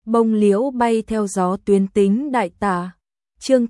bông liễu bay theo gió tuyến tính đại tả. Chương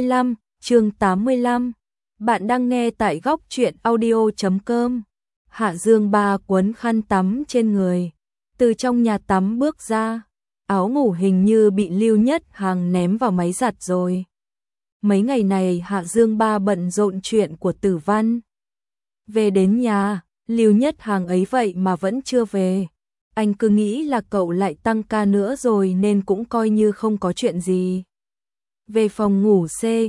85. Bạn đang nghe tại góc truyện audio.com. Hạ Dương Ba quấn khăn tắm trên người, từ trong nhà tắm bước ra, áo ngủ hình như bị Lưu Nhất Hằng ném vào máy giặt rồi. Mấy ngày này Hạ Dương Ba bận rộn chuyện của Tử Văn. Về đến nhà, Lưu Nhất Hằng ấy vậy mà vẫn chưa về. Anh cứ nghĩ là cậu lại tăng ca nữa rồi nên cũng coi như không có chuyện gì. Về phòng ngủ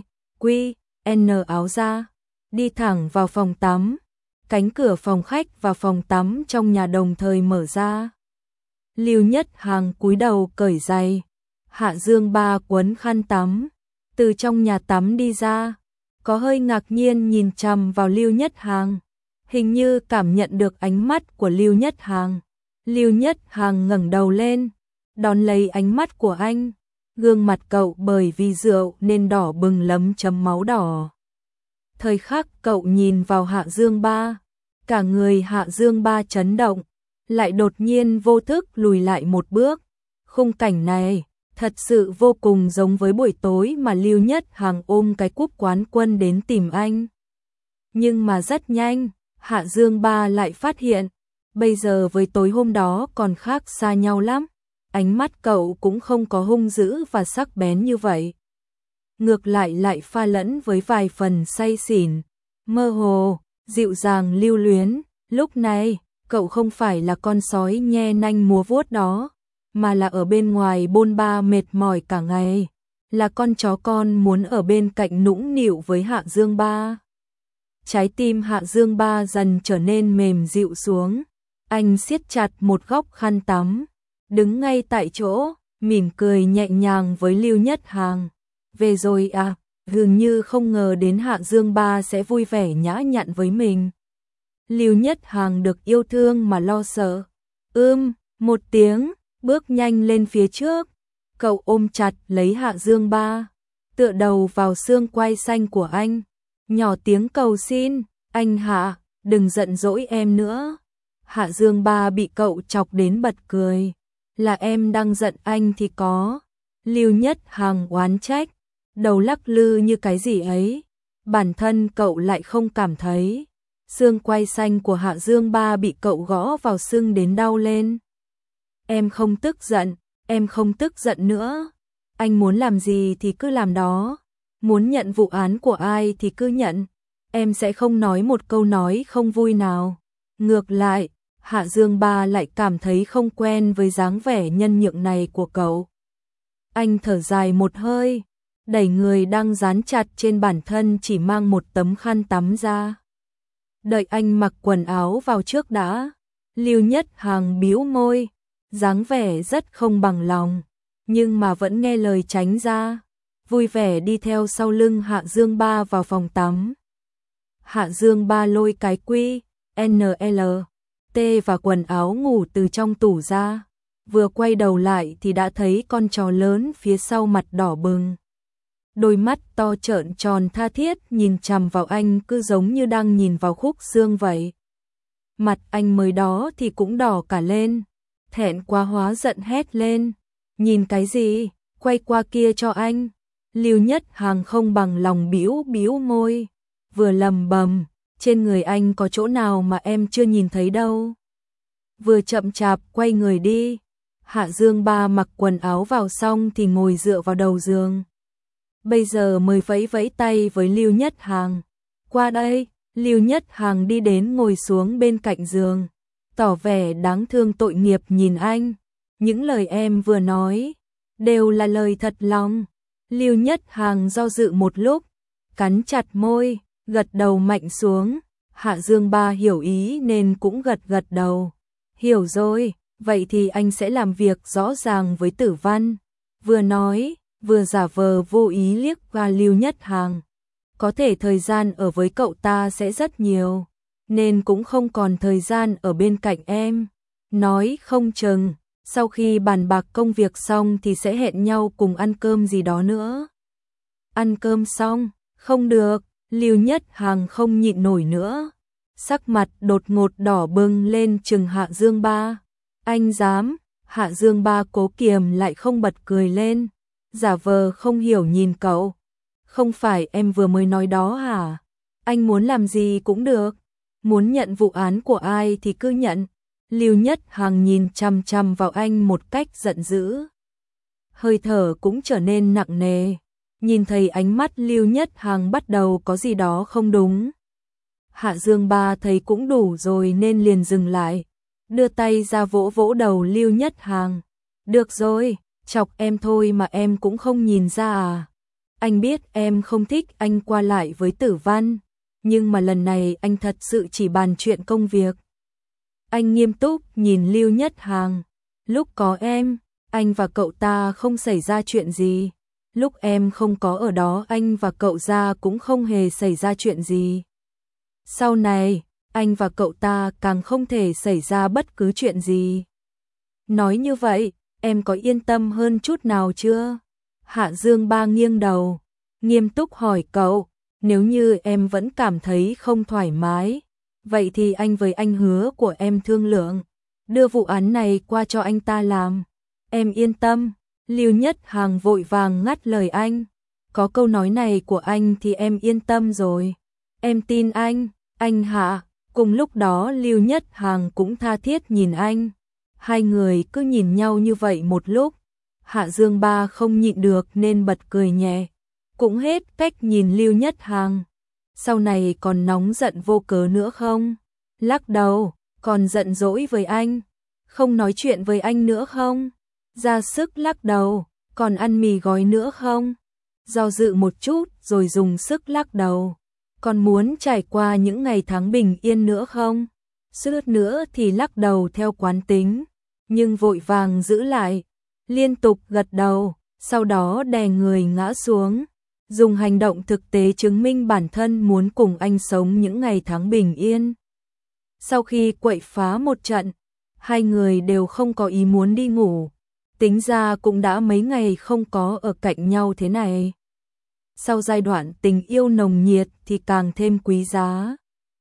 N áo ra, đi thẳng vào phòng tắm. Cánh cửa phòng khách và phòng tắm trong nhà đồng thời mở ra. Lưu Nhất Hằng cúi đầu cởi giày. Hạ Dương Ba quấn khăn tắm, từ trong nhà tắm đi ra, có hơi ngạc nhiên nhìn chằm vào Lưu Nhất Hằng, hình như cảm nhận được ánh mắt của Lưu Nhất Hằng. Lưu Nhất Hằng ngẩng đầu lên, đón lấy ánh mắt của anh. Gương mặt cậu bởi vì rượu nên đỏ bừng lấm chấm máu đỏ. Thời khắc cậu nhìn vào Hạ Dương Ba, cả người Hạ Dương Ba chấn động, lại đột nhiên vô thức lùi lại một bước. Khung cảnh này thật sự vô cùng giống với buổi tối mà Lưu Nhất Hằng ôm cái cúp quán quân đến tìm anh. Nhưng mà rất nhanh, Hạ Dương Ba lại phát hiện, bây giờ với tối hôm đó còn khác xa nhau lắm. Ánh mắt cậu cũng không có hung dữ và sắc bén như vậy. Ngược lại pha lẫn với vài phần say xỉn, mơ hồ, dịu dàng lưu luyến. Lúc này, cậu không phải là con sói nhe nanh múa vuốt đó, mà là ở bên ngoài bôn ba mệt mỏi cả ngày. Là con chó con muốn ở bên cạnh nũng nịu với Hạ Dương Ba. Trái tim Hạ Dương Ba dần trở nên mềm dịu xuống. Anh siết chặt một góc khăn tắm, đứng ngay tại chỗ, mỉm cười nhẹ nhàng với Lưu Nhất Hằng. Về rồi à? Dường như không ngờ đến Hạ Dương Ba sẽ vui vẻ nhã nhặn với mình. Lưu Nhất Hằng được yêu thương mà lo sợ. Một tiếng, bước nhanh lên phía trước. Cậu ôm chặt lấy Hạ Dương Ba, tựa đầu vào xương quai xanh của anh, nhỏ tiếng cầu xin, anh Hạ, đừng giận dỗi em nữa. Hạ Dương Ba bị cậu chọc đến bật cười. Là em đang giận anh thì có. Lưu Nhất Hằng oán trách, đầu lắc lư như cái gì ấy. Bản thân cậu lại không cảm thấy. Xương quai xanh của Hạ Dương Ba bị cậu gõ vào sưng đến đau lên. Em không tức giận, em không tức giận nữa. Anh muốn làm gì thì cứ làm đó. Muốn nhận vụ án của ai thì cứ nhận. Em sẽ không nói một câu nói không vui nào. Ngược lại, Hạ Dương Ba lại cảm thấy không quen với dáng vẻ nhân nhượng này của cậu. Anh thở dài một hơi, đẩy người đang dán chặt trên bản thân chỉ mang một tấm khăn tắm ra. Đợi anh mặc quần áo vào trước đã. Lưu Nhất Hằng bĩu môi, dáng vẻ rất không bằng lòng, nhưng mà vẫn nghe lời tránh ra, vui vẻ đi theo sau lưng Hạ Dương Ba vào phòng tắm. Hạ Dương Ba lôi cái NL T và quần áo ngủ từ trong tủ ra, vừa quay đầu lại thì đã thấy con chó lớn phía sau mặt đỏ bừng. Đôi mắt to trợn tròn tha thiết nhìn chằm vào anh cứ giống như đang nhìn vào khúc xương vậy. Mặt anh mới đó thì cũng đỏ cả lên, thẹn quá hóa giận hét lên. Nhìn cái gì, quay qua kia cho anh. Lưu Nhất Hằng không bằng lòng bĩu môi, vừa lầm bầm. Trên người anh có chỗ nào mà em chưa nhìn thấy đâu. Vừa chậm chạp quay người đi. Hạ Dương Ba mặc quần áo vào xong thì ngồi dựa vào đầu giường. Bây giờ mới vẫy tay với Lưu Nhất Hằng. Qua đây. Lưu Nhất Hằng đi đến ngồi xuống bên cạnh giường, tỏ vẻ đáng thương tội nghiệp nhìn anh. Những lời em vừa nói đều là lời thật lòng. Lưu Nhất Hằng do dự một lúc, cắn chặt môi, gật đầu mạnh xuống. Hạ Dương Ba hiểu ý nên cũng gật đầu. Hiểu rồi, vậy thì anh sẽ làm việc rõ ràng với Tử Văn. Vừa nói, vừa giả vờ vô ý liếc qua Lưu Nhất Hằng. Có thể thời gian ở với cậu ta sẽ rất nhiều, nên cũng không còn thời gian ở bên cạnh em. Nói không chừng, sau khi bàn bạc công việc xong thì sẽ hẹn nhau cùng ăn cơm gì đó nữa. Ăn cơm xong, không được. Lưu Nhất Hằng không nhịn nổi nữa, sắc mặt đột ngột đỏ bừng lên trừng Hạ Dương Ba. Anh dám, Hạ Dương Ba cố kiềm lại không bật cười lên, giả vờ không hiểu nhìn cậu. Không phải em vừa mới nói đó hả? Anh muốn làm gì cũng được, muốn nhận vụ án của ai thì cứ nhận. Lưu Nhất Hằng nhìn chằm chằm vào anh một cách giận dữ. Hơi thở cũng trở nên nặng nề, nhìn thấy ánh mắt Lưu Nhất Hằng bắt đầu có gì đó không đúng. Hạ Dương Ba thấy cũng đủ rồi nên liền dừng lại, đưa tay ra vỗ vỗ đầu Lưu Nhất Hằng. Được rồi, chọc em thôi mà em cũng không nhìn ra à? Anh biết em không thích anh qua lại với Tử Văn, nhưng mà lần này anh thật sự chỉ bàn chuyện công việc. Anh nghiêm túc nhìn Lưu Nhất Hằng. Lúc có em, anh và cậu ta không xảy ra chuyện gì. Lúc em không có ở đó anh và cậu ta cũng không hề xảy ra chuyện gì. Sau này, anh và cậu ta càng không thể xảy ra bất cứ chuyện gì. Nói như vậy, em có yên tâm hơn chút nào chưa? Hạ Dương Ba nghiêng đầu, nghiêm túc hỏi cậu, nếu như em vẫn cảm thấy không thoải mái, vậy thì anh với anh Hứa của em thương lượng, đưa vụ án này qua cho anh ta làm. Em yên tâm. Lưu Nhất Hằng vội vàng ngắt lời anh. Có câu nói này của anh thì em yên tâm rồi. Em tin anh Hạ. Cùng lúc đó Lưu Nhất Hằng cũng tha thiết nhìn anh. Hai người cứ nhìn nhau như vậy một lúc. Hạ Dương Ba không nhịn được nên bật cười nhẹ. Cũng hết cách nhìn Lưu Nhất Hằng. Sau này còn nóng giận vô cớ nữa không? Lắc đầu, còn giận dỗi với anh? Không nói chuyện với anh nữa không? Ra sức lắc đầu, còn ăn mì gói nữa không? Do dự một chút rồi dùng sức lắc đầu. Còn muốn trải qua những ngày tháng bình yên nữa không? Suýt nữa thì lắc đầu theo quán tính, nhưng vội vàng giữ lại, liên tục gật đầu, sau đó đè người ngã xuống, dùng hành động thực tế chứng minh bản thân muốn cùng anh sống những ngày tháng bình yên. Sau khi quậy phá một trận, hai người đều không có ý muốn đi ngủ. Tính ra cũng đã mấy ngày không có ở cạnh nhau thế này. Sau giai đoạn tình yêu nồng nhiệt thì càng thêm quý giá.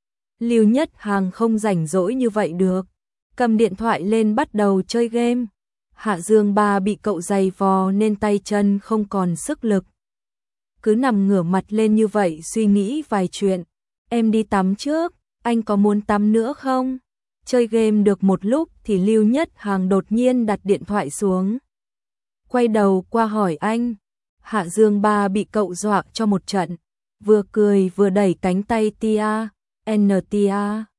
Lưu Nhất Hằng không rảnh rỗi như vậy được, cầm điện thoại lên bắt đầu chơi game. Hạ Dương Ba bị cậu giày vò nên tay chân không còn sức lực. Cứ nằm ngửa mặt lên như vậy suy nghĩ vài chuyện. Em đi tắm trước, anh có muốn tắm nữa không? Chơi game được một lúc thì Lưu Nhất Hằng đột nhiên đặt điện thoại xuống. Quay đầu qua hỏi anh. Hạ Dương Ba bị cậu dọa cho một trận, vừa cười vừa đẩy cánh tay Tia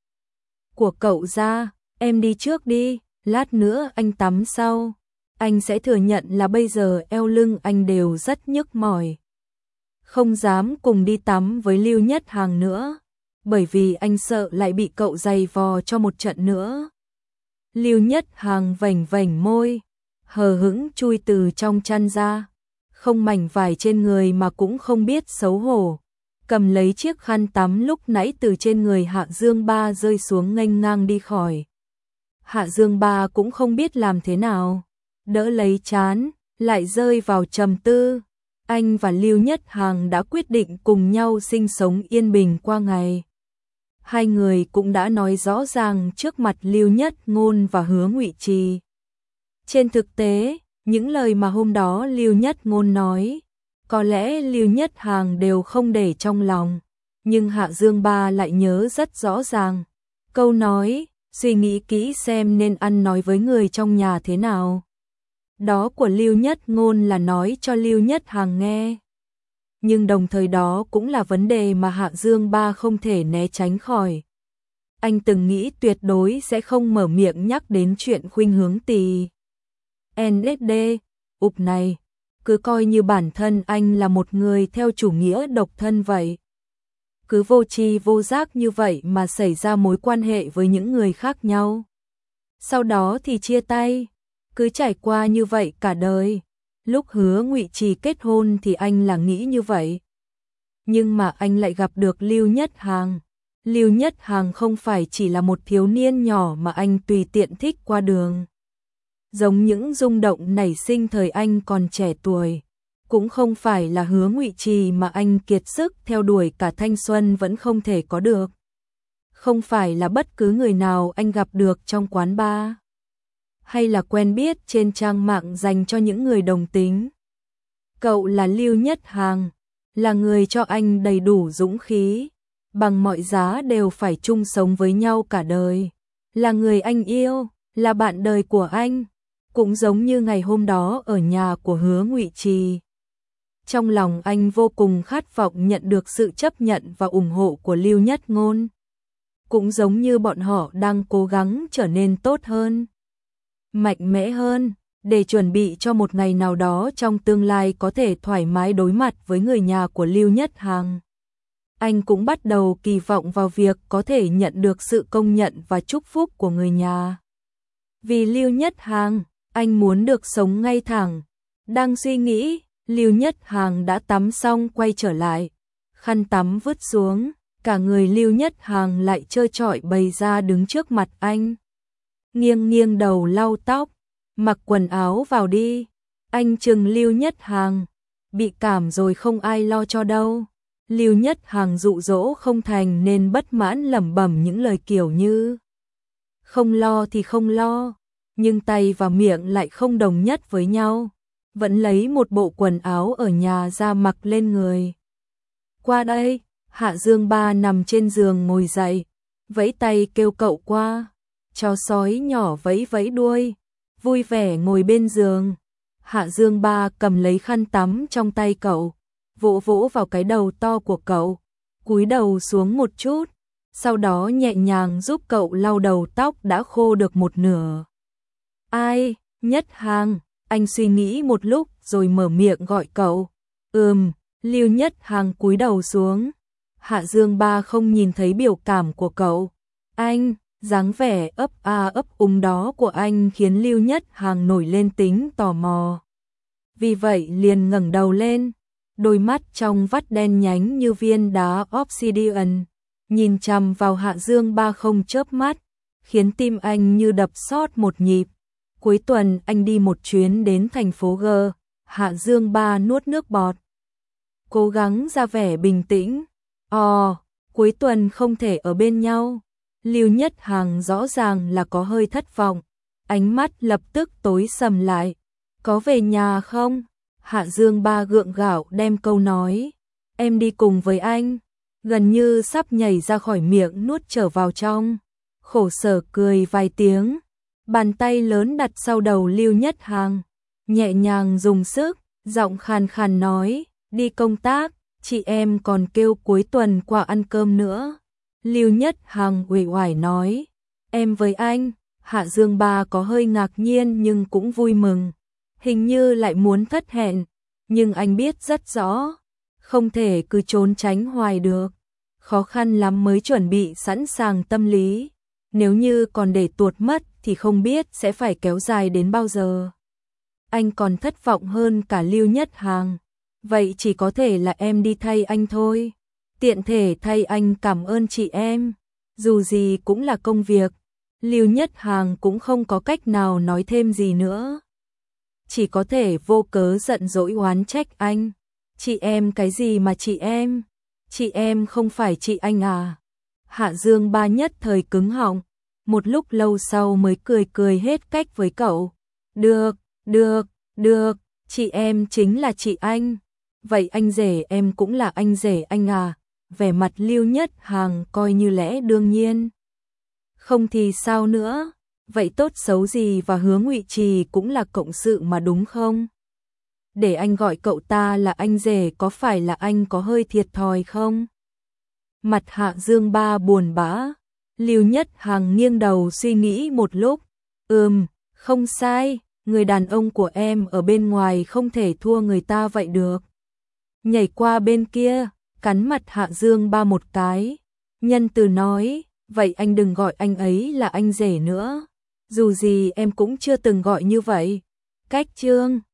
của cậu ra. Em đi trước đi, lát nữa anh tắm sau. Anh sẽ thừa nhận là bây giờ eo lưng anh đều rất nhức mỏi. Không dám cùng đi tắm với Lưu Nhất Hằng nữa, bởi vì anh sợ lại bị cậu giày vò cho một trận nữa. Lưu Nhất Hằng vểnh vểnh môi, hờ hững chui từ trong chăn ra, không mảnh vải trên người mà cũng không biết xấu hổ, cầm lấy chiếc khăn tắm lúc nãy từ trên người Hạ Dương Ba rơi xuống nghênh ngang đi khỏi. Hạ Dương Ba cũng không biết làm thế nào, đỡ lấy trán, lại rơi vào trầm tư. Anh và Lưu Nhất Hằng đã quyết định cùng nhau sinh sống yên bình qua ngày. Hai người cũng đã nói rõ ràng trước mặt Lưu Nhất Ngôn và Hứa Ngụy Trì. Trên thực tế, những lời mà hôm đó Lưu Nhất Ngôn nói, có lẽ Lưu Nhất Hằng đều không để trong lòng, nhưng Hạ Dương Ba lại nhớ rất rõ ràng. Câu nói, suy nghĩ kỹ xem nên ăn nói với người trong nhà thế nào. Đó của Lưu Nhất Ngôn là nói cho Lưu Nhất Hằng nghe. Nhưng đồng thời đó cũng là vấn đề mà Hạ Dương Ba không thể né tránh khỏi. Anh từng nghĩ tuyệt đối sẽ không mở miệng nhắc đến chuyện khuynh hướng tì NSD, ụp này, cứ coi như bản thân anh là một người theo chủ nghĩa độc thân vậy. Cứ vô tri vô giác như vậy mà xảy ra mối quan hệ với những người khác nhau. Sau đó thì chia tay, cứ trải qua như vậy cả đời. Lúc Hứa Ngụy Trì kết hôn thì anh là nghĩ như vậy. Nhưng mà anh lại gặp được Lưu Nhất Hằng. Lưu Nhất Hằng không phải chỉ là một thiếu niên nhỏ mà anh tùy tiện thích qua đường. Giống những rung động nảy sinh thời anh còn trẻ tuổi. Cũng không phải là Hứa Ngụy Trì mà anh kiệt sức theo đuổi cả thanh xuân vẫn không thể có được. Không phải là bất cứ người nào anh gặp được trong quán bar. hay là quen biết trên trang mạng dành cho những người đồng tính. Cậu là Lưu Nhất Hàng, là người cho anh đầy đủ dũng khí, bằng mọi giá đều phải chung sống với nhau cả đời, là người anh yêu, là bạn đời của anh, cũng giống như ngày hôm đó ở nhà của Hứa Ngụy Trì. Trong lòng anh vô cùng khát vọng nhận được sự chấp nhận và ủng hộ của Lưu Nhất Ngôn. Cũng giống như bọn họ đang cố gắng trở nên tốt hơn, mạnh mẽ hơn, để chuẩn bị cho một ngày nào đó trong tương lai có thể thoải mái đối mặt với người nhà của Lưu Nhất Hàng. Anh cũng bắt đầu kỳ vọng vào việc có thể nhận được sự công nhận và chúc phúc của người nhà. Vì Lưu Nhất Hàng, anh muốn được sống ngay thẳng. Đang suy nghĩ, Lưu Nhất Hàng đã tắm xong quay trở lại. Khăn tắm vứt xuống, cả người Lưu Nhất Hàng lại trơ trọi bày ra đứng trước mặt anh. Nghiêng nghiêng đầu lau tóc, mặc quần áo vào đi. Anh chừng Lưu Nhất Hàng, bị cảm rồi không ai lo cho đâu. Lưu Nhất Hàng dụ dỗ không thành nên bất mãn lẩm bẩm những lời kiểu như không lo thì không lo, nhưng tay và miệng lại không đồng nhất với nhau. Vẫn lấy một bộ quần áo ở nhà ra mặc lên người. Qua đây, Hạ Dương Ba nằm trên giường ngồi dậy, vẫy tay kêu cậu qua. Chó sói nhỏ vẫy vẫy đuôi, vui vẻ ngồi bên giường. Hạ Dương Ba cầm lấy khăn tắm trong tay cậu, vỗ vỗ vào cái đầu to của cậu, cúi đầu xuống một chút, sau đó nhẹ nhàng giúp cậu lau đầu tóc đã khô được một nửa. Ai? Nhất Hàng. Anh suy nghĩ một lúc rồi mở miệng gọi cậu. Lưu Nhất Hàng cúi đầu xuống. Hạ Dương Ba không nhìn thấy biểu cảm của cậu. Anh, dáng vẻ ấp a ấp úng đó của anh khiến Lưu Nhất Hàng nổi lên tính tò mò. Vì vậy liền ngẩng đầu lên, đôi mắt trong vắt đen nhánh như viên đá obsidian, nhìn chằm vào Hạ Dương Ba không chớp mắt, khiến tim anh như đập sót một nhịp. Cuối tuần anh đi một chuyến đến thành phố G. Hạ Dương Ba nuốt nước bọt, cố gắng ra vẻ bình tĩnh. Cuối tuần không thể ở bên nhau. Lưu Nhất Hàng rõ ràng là có hơi thất vọng, ánh mắt lập tức tối sầm lại. Có về nhà không? Hạ Dương Ba gượng gạo đem câu nói em đi cùng với anh, gần như sắp nhảy ra khỏi miệng nuốt trở vào trong. Khổ sở cười vài tiếng, bàn tay lớn đặt sau đầu Lưu Nhất Hàng, nhẹ nhàng dùng sức, giọng khàn khàn nói, đi công tác, chị em còn kêu cuối tuần qua ăn cơm nữa. Lưu Nhất Hàng uể oải nói, em với anh. Hạ Dương Ba có hơi ngạc nhiên nhưng cũng vui mừng, hình như lại muốn thất hẹn, nhưng anh biết rất rõ, không thể cứ trốn tránh hoài được, khó khăn lắm mới chuẩn bị sẵn sàng tâm lý, nếu như còn để tuột mất thì không biết sẽ phải kéo dài đến bao giờ. Anh còn thất vọng hơn cả Lưu Nhất Hàng, vậy chỉ có thể là em đi thay anh thôi, tiện thể thay anh cảm ơn chị em, dù gì cũng là công việc. Lưu Nhất Hàng cũng không có cách nào nói thêm gì nữa, chỉ có thể vô cớ giận dỗi oán trách anh. Chị em cái gì mà chị em không phải chị anh à? Hạ Dương Ba nhất thời cứng họng, một lúc lâu sau mới cười hết cách với cậu. Được, chị em chính là chị anh. Vậy anh rể em cũng là anh rể anh à? Vẻ mặt Lưu Nhất Hàng coi như lẽ đương nhiên. Không thì sao nữa, vậy tốt xấu gì và Hứa Ngụy Trì cũng là cộng sự mà đúng không? Để anh gọi cậu ta là anh rể có phải là anh có hơi thiệt thòi không? Mặt Hạ Dương Ba buồn bã, Lưu Nhất Hàng nghiêng đầu suy nghĩ một lúc. Không sai, người đàn ông của em ở bên ngoài không thể thua người ta vậy được. Nhảy qua bên kia, cắn mặt Hạ Dương Ba một cái, nhân từ nói, vậy anh đừng gọi anh ấy là anh rể nữa. Dù gì em cũng chưa từng gọi như vậy. Cách chương